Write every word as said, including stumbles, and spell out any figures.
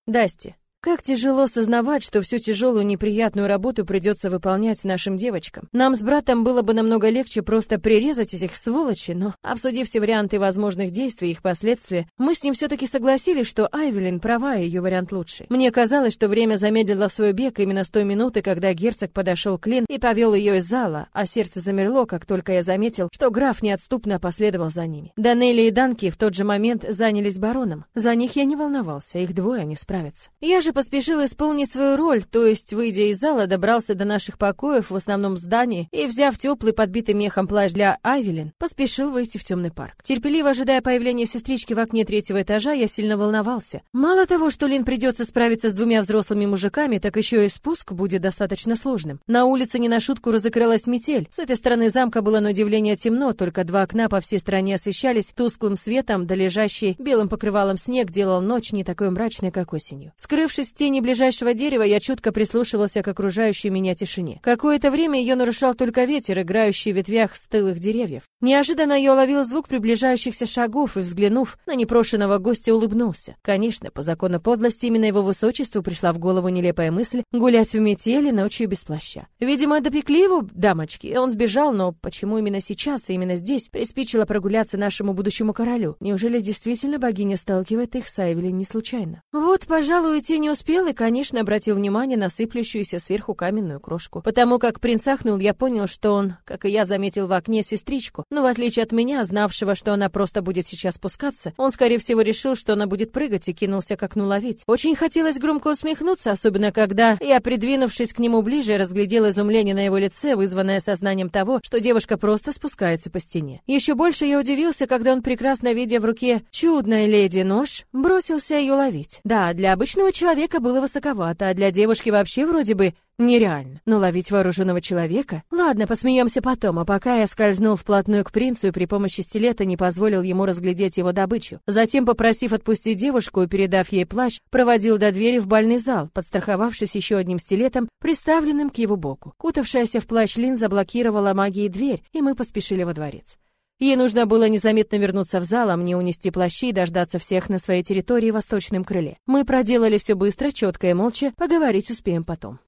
Дасти. Как тяжело сознавать, что всю тяжелую неприятную работу придется выполнять нашим девочкам. Нам с братом было бы намного легче просто прирезать этих сволочей, но, обсудив все варианты возможных действий и их последствия, мы с ним все-таки согласились, что Айвелин права, и ее вариант лучший. Мне казалось, что время замедлило свой бег именно с той минуты, когда герцог подошел к Лин и повел ее из зала, а сердце замерло, как только я заметил, что граф неотступно последовал за ними. Данелли и Данки в тот же момент занялись бароном. За них я не волновался, их двое, они справятся. Я же поспешил исполнить свою роль, то есть, выйдя из зала, добрался до наших покоев в основном здании и, взяв теплый подбитый мехом плащ для Айвелин, поспешил выйти в темный парк. Терпеливо ожидая появления сестрички в окне третьего этажа, я сильно волновался. Мало того, что Лин придется справиться с двумя взрослыми мужиками, так еще и спуск будет достаточно сложным. На улице не на шутку разыгралась метель. С этой стороны замка было на удивление темно, только два окна по всей стороне освещались тусклым светом, да лежащий белым покрывалом снег делал ночь не такой мрачной, как осенью. Скрывшись в тени ближайшего дерева, я чутко прислушивался к окружающей меня тишине. Какое-то время ее нарушал только ветер, играющий в ветвях стылых деревьев. Неожиданно я уловил звук приближающихся шагов и, взглянув на непрошенного гостя, улыбнулся. Конечно, по закону подлости именно его высочеству пришла в голову нелепая мысль гулять в метели ночью без плаща. Видимо, допекли его дамочки, он сбежал, но почему именно сейчас и именно здесь приспичило прогуляться нашему будущему королю? Неужели действительно богиня сталкивает их с Айвелин не случайно? Вот, пожалуй, уйти не успел и, конечно, обратил внимание на сыплющуюся сверху каменную крошку. Потому как принц ахнул, я понял, что он, как и я, заметил в окне сестричку, но в отличие от меня, знавшего, что она просто будет сейчас спускаться, он, скорее всего, решил, что она будет прыгать и кинулся к окну ловить. Очень хотелось громко усмехнуться, особенно когда я, придвинувшись к нему ближе, разглядел изумление на его лице, вызванное сознанием того, что девушка просто спускается по стене. Еще больше я удивился, когда он, прекрасно видя в руке чудной леди нож, бросился ее ловить. Да, для обычного человека было высоковато, а для девушки вообще вроде бы нереально. Но ловить вооруженного человека? Ладно, посмеемся потом, а пока я скользнул вплотную к принцу и при помощи стилета не позволил ему разглядеть его добычу. Затем, попросив отпустить девушку и передав ей плащ, проводил до двери в бальный зал, подстраховавшись еще одним стилетом, приставленным к его боку. Кутавшаяся в плащ Лин заблокировала магией дверь, и мы поспешили во дворец. Ей нужно было незаметно вернуться в зал, а мне унести плащи и дождаться всех на своей территории в восточном крыле. Мы проделали все быстро, четко и молча, поговорить успеем потом.